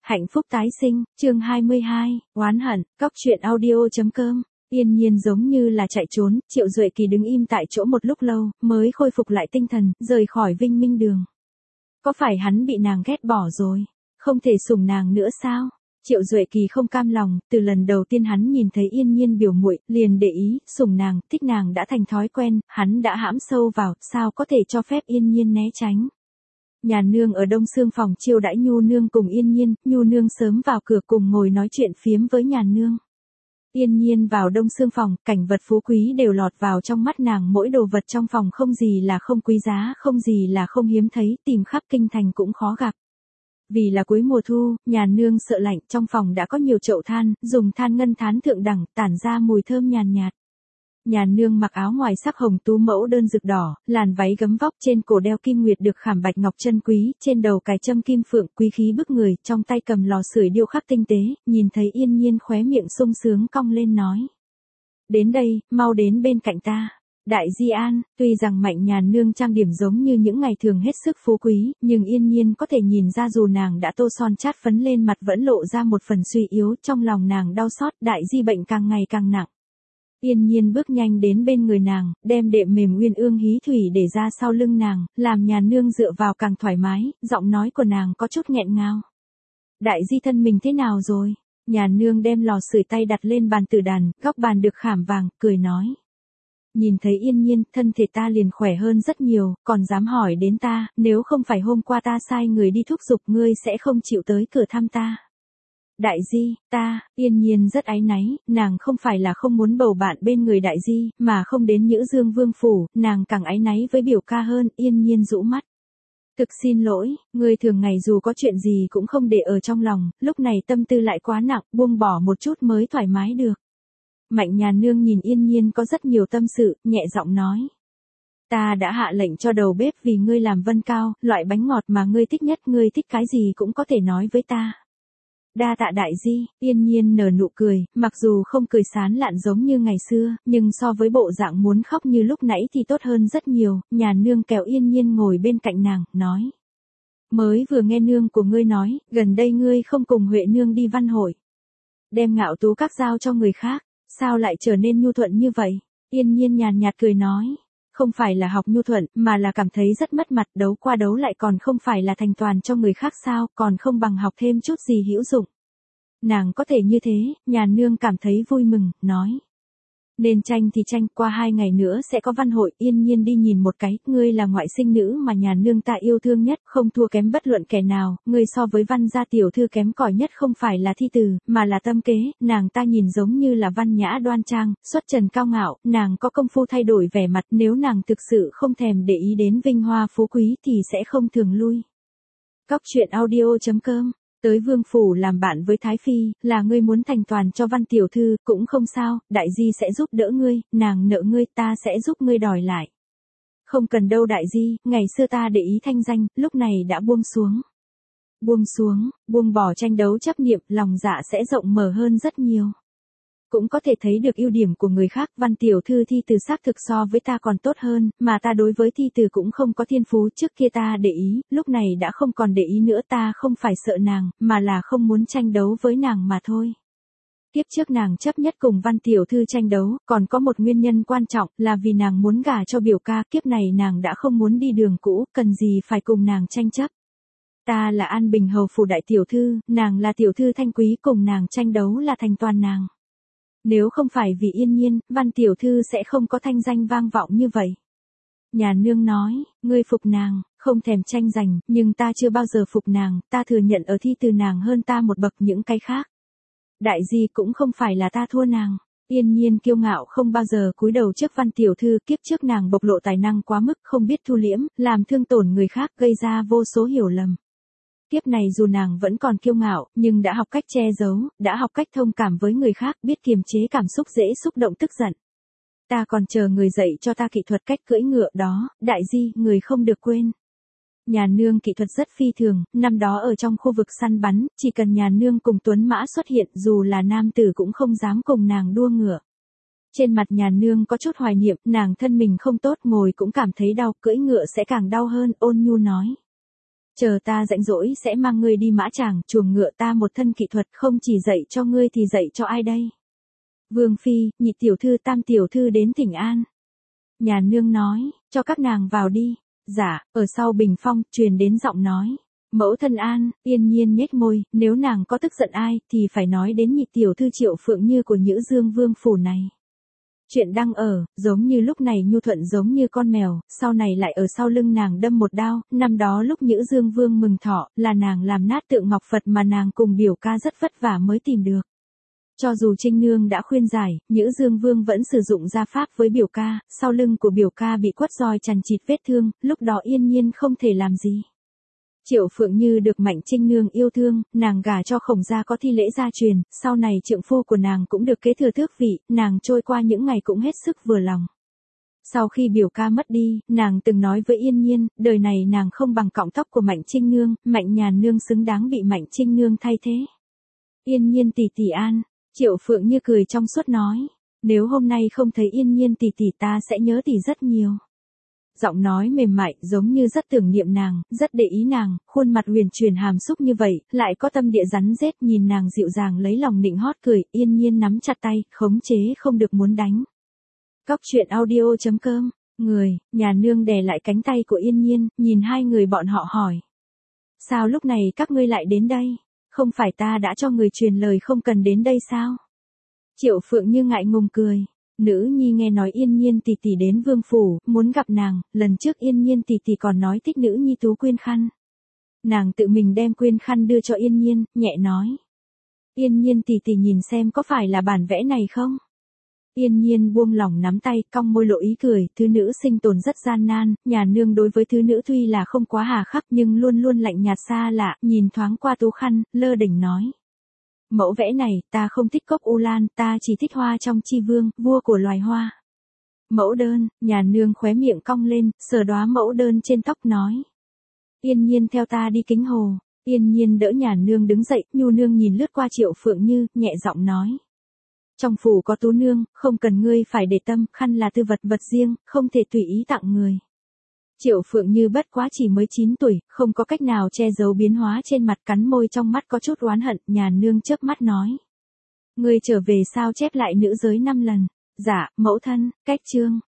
Hạnh phúc tái sinh, chương 22, oán hận, cóc truyện audio.com. Yên Nhiên giống như là chạy trốn, Triệu Duệ Kỳ đứng im tại chỗ một lúc lâu, mới khôi phục lại tinh thần, rời khỏi Vinh Minh Đường. Có phải hắn bị nàng ghét bỏ rồi? Không thể sủng nàng nữa sao? Triệu Duệ Kỳ không cam lòng, từ lần đầu tiên hắn nhìn thấy Yên Nhiên biểu muội, liền để ý, sủng nàng, thích nàng đã thành thói quen, hắn đã hãm sâu vào, sao có thể cho phép Yên Nhiên né tránh. Nhà nương ở Đông Xương phòng chiêu đãi Nhu nương cùng Yên Nhiên, Nhu nương sớm vào cửa cùng ngồi nói chuyện phiếm với nhà nương. Yên Nhiên vào Đông Xương phòng, cảnh vật phú quý đều lọt vào trong mắt nàng, mỗi đồ vật trong phòng không gì là không quý giá, không gì là không hiếm thấy, tìm khắp kinh thành cũng khó gặp. Vì là cuối mùa thu, nhà nương sợ lạnh, trong phòng đã có nhiều chậu than, dùng than ngân thán thượng đẳng, tản ra mùi thơm nhàn nhạt. Nhà nương mặc áo ngoài sắc hồng tú mẫu đơn rực đỏ, làn váy gấm vóc, trên cổ đeo kim nguyệt được khảm bạch ngọc chân quý, trên đầu cài châm kim phượng quý khí bức người, trong tay cầm lò sưởi điêu khắc tinh tế, nhìn thấy Yên Nhiên khóe miệng sung sướng cong lên nói. Đến đây, mau đến bên cạnh ta. Đại Di An, tuy rằng Mạnh nhà nương trang điểm giống như những ngày thường hết sức phú quý, nhưng Yên Nhiên có thể nhìn ra dù nàng đã tô son chát phấn lên mặt vẫn lộ ra một phần suy yếu, trong lòng nàng đau xót, Đại Di bệnh càng ngày càng nặng. Yên Nhiên bước nhanh đến bên người nàng, đem đệm mềm uyên ương hí thủy để ra sau lưng nàng, làm nhà nương dựa vào càng thoải mái, giọng nói của nàng có chút nghẹn ngào. Đại Di thân mình thế nào rồi? Nhà nương đem lò sưởi tay đặt lên bàn tử đàn, góc bàn được khảm vàng, cười nói. Nhìn thấy Yên Nhiên, thân thể ta liền khỏe hơn rất nhiều, còn dám hỏi đến ta, nếu không phải hôm qua ta sai người đi thúc giục ngươi sẽ không chịu tới cửa thăm ta. Đại Di, Yên Nhiên rất áy náy, nàng không phải là không muốn bầu bạn bên người Đại Di, mà không đến Nhữ Dương Vương phủ, nàng càng áy náy với biểu ca hơn, Yên Nhiên rũ mắt. Thực xin lỗi, ngươi thường ngày dù có chuyện gì cũng không để ở trong lòng, lúc này tâm tư lại quá nặng, buông bỏ một chút mới thoải mái được. Mạnh nhà nương nhìn Yên Nhiên có rất nhiều tâm sự, nhẹ giọng nói. Ta đã hạ lệnh cho đầu bếp vì ngươi làm vân cao, loại bánh ngọt mà ngươi thích nhất, ngươi thích cái gì cũng có thể nói với ta. Đa tạ Đại Di, Yên Nhiên nở nụ cười, mặc dù không cười sán lạn giống như ngày xưa, nhưng so với bộ dạng muốn khóc như lúc nãy thì tốt hơn rất nhiều, nhà nương kéo Yên Nhiên ngồi bên cạnh nàng, nói. Mới vừa nghe nương của ngươi nói, gần đây ngươi không cùng Huệ nương đi văn hội. Đem Ngạo Tú các giao cho người khác, sao lại trở nên nhu thuận như vậy? Yên Nhiên nhàn nhạt cười nói. Không phải là học nhu thuận, mà là cảm thấy rất mất mặt, đấu qua đấu lại còn không phải là thành toàn cho người khác sao, còn không bằng học thêm chút gì hữu dụng. Nàng có thể như thế, nhà nương cảm thấy vui mừng, nói. Nên tranh thì tranh, qua 2 ngày nữa sẽ có văn hội, Yên Nhiên đi nhìn một cái, ngươi là ngoại sinh nữ mà nhà nương ta yêu thương nhất, không thua kém bất luận kẻ nào, ngươi so với Văn gia tiểu thư kém cỏi nhất không phải là thi từ, mà là tâm kế, nàng ta nhìn giống như là văn nhã đoan trang, xuất trần cao ngạo, nàng có công phu thay đổi vẻ mặt, nếu nàng thực sự không thèm để ý đến vinh hoa phú quý thì sẽ không thường lui. Cóc truyện audio.com. Tới Vương phủ làm bạn với Thái Phi, là ngươi muốn thành toàn cho Văn tiểu thư, cũng không sao, Đại Di sẽ giúp đỡ ngươi, nàng nợ ngươi, ta sẽ giúp ngươi đòi lại. Không cần đâu Đại Di, ngày xưa ta để ý thanh danh, lúc này đã buông xuống. Buông bỏ tranh đấu chấp niệm, lòng dạ sẽ rộng mở hơn rất nhiều. Cũng có thể thấy được ưu điểm của người khác, Văn tiểu thư thi từ xác thực so với ta còn tốt hơn, mà ta đối với thi từ cũng không có thiên phú, trước kia ta để ý, lúc này đã không còn để ý nữa, ta không phải sợ nàng, mà là không muốn tranh đấu với nàng mà thôi. Kiếp trước nàng chấp nhất cùng Văn tiểu thư tranh đấu, còn có một nguyên nhân quan trọng, là vì nàng muốn gả cho biểu ca, kiếp này nàng đã không muốn đi đường cũ, cần gì phải cùng nàng tranh chấp. Ta là An Bình hầu phủ đại tiểu thư, nàng là tiểu thư thanh quý, cùng nàng tranh đấu là thành toàn nàng. Nếu không phải vì Yên Nhiên, Văn tiểu thư sẽ không có thanh danh vang vọng như vậy. Nhà nương nói, ngươi phục nàng, không thèm tranh giành, nhưng ta chưa bao giờ phục nàng, ta thừa nhận ở thi từ nàng hơn ta một bậc những cái khác. Đại Di cũng không phải là ta thua nàng. Yên Nhiên kiêu ngạo không bao giờ cúi đầu trước Văn tiểu thư, kiếp trước nàng bộc lộ tài năng quá mức, không biết thu liễm, làm thương tổn người khác, gây ra vô số hiểu lầm. Kiếp này dù nàng vẫn còn kiêu ngạo, nhưng đã học cách che giấu, đã học cách thông cảm với người khác, biết kiềm chế cảm xúc dễ xúc động tức giận. Ta còn chờ người dạy cho ta kỹ thuật cách cưỡi ngựa đó, Đại Di, người không được quên. Nhà nương kỹ thuật rất phi thường, năm đó ở trong khu vực săn bắn, chỉ cần nhà nương cùng tuấn mã xuất hiện, dù là nam tử cũng không dám cùng nàng đua ngựa. Trên mặt nhà nương có chút hoài niệm, nàng thân mình không tốt, ngồi cũng cảm thấy đau, cưỡi ngựa sẽ càng đau hơn, ôn nhu nói. Chờ ta rảnh rỗi sẽ mang ngươi đi mã tràng, chuồng ngựa ta một thân kỹ thuật không chỉ dạy cho ngươi thì dạy cho ai đây? Vương phi, nhị tiểu thư tam tiểu thư đến thỉnh an. Nhà nương nói, cho các nàng vào đi. Dạ, ở sau bình phong, truyền đến giọng nói. Mẫu thân an, Yên Nhiên nhếch môi, nếu nàng có tức giận ai, thì phải nói đến nhị tiểu thư Triệu Phượng Như của Nhữ Dương Vương phủ này. Chuyện đang ở, giống như lúc này nhu thuận giống như con mèo, sau này lại ở sau lưng nàng đâm một đao, năm đó lúc Nhữ Dương Vương mừng thọ, là nàng làm nát tượng ngọc Phật mà nàng cùng biểu ca rất vất vả mới tìm được. Cho dù Trinh Nương đã khuyên giải, Nhữ Dương Vương vẫn sử dụng gia pháp với biểu ca, sau lưng của biểu ca bị quất roi chằng chịt vết thương, lúc đó Yên Nhiên không thể làm gì. Triệu Phượng Như được Mạnh Trinh Nương yêu thương, nàng gả cho Khổng gia có thi lễ gia truyền, sau này trượng phu của nàng cũng được kế thừa tước vị, nàng trôi qua những ngày cũng hết sức vừa lòng. Sau khi biểu ca mất đi, nàng từng nói với Yên Nhiên, đời này nàng không bằng cọng tóc của Mạnh Trinh Nương, Mạnh Nhàn Nương xứng đáng bị Mạnh Trinh Nương thay thế. Yên Nhiên tỷ tỷ an, Triệu Phượng Như cười trong suốt nói, nếu hôm nay không thấy Yên Nhiên tỷ tỷ ta sẽ nhớ tỷ rất nhiều. Giọng nói mềm mại giống như rất tưởng niệm nàng, rất để ý nàng, khuôn mặt huyền chuyển hàm xúc như vậy, lại có tâm địa rắn rết, nhìn nàng dịu dàng lấy lòng nịnh hót cười, Yên Nhiên nắm chặt tay, khống chế không được muốn đánh. Cóc truyện audio.com, nhà nương đè lại cánh tay của Yên Nhiên, nhìn hai người bọn họ hỏi. Sao lúc này các ngươi lại đến đây? Không phải ta đã cho người truyền lời không cần đến đây sao? Triệu Phượng Như ngại ngùng cười. Nữ nhi nghe nói Yên Nhiên tỷ tỷ đến vương phủ, muốn gặp nàng, lần trước Yên Nhiên tỷ tỷ còn nói thích nữ nhi tú quyên khăn. Nàng tự mình đem quyên khăn đưa cho Yên Nhiên, nhẹ nói. Yên Nhiên tỷ tỷ nhìn xem có phải là bản vẽ này không? Yên Nhiên buông lỏng nắm tay, cong môi lộ ý cười, thứ nữ sinh tồn rất gian nan, nhà nương đối với thứ nữ tuy là không quá hà khắc nhưng luôn luôn lạnh nhạt xa lạ, nhìn thoáng qua tú khăn, lơ đỉnh nói. Mẫu vẽ này, ta không thích cốc u lan, ta chỉ thích hoa trong chi vương, vua của loài hoa. Mẫu đơn, nhà nương khóe miệng cong lên, sờ đóa mẫu đơn trên tóc nói. Yên Nhiên theo ta đi kính hồ. Yên Nhiên đỡ nhà nương đứng dậy, nhu nương nhìn lướt qua Triệu Phượng Như, nhẹ giọng nói. Trong phủ có tú nương, không cần ngươi phải để tâm, khăn là tư vật riêng, không thể tùy ý tặng người. Triệu Phượng Như bất quá chỉ mới 9 tuổi, không có cách nào che giấu biến hóa trên mặt, cắn môi trong mắt có chút oán hận, nhà nương chớp mắt nói. Ngươi trở về sao chép lại nữ giới 5 lần? Dạ, mẫu thân, cách chương.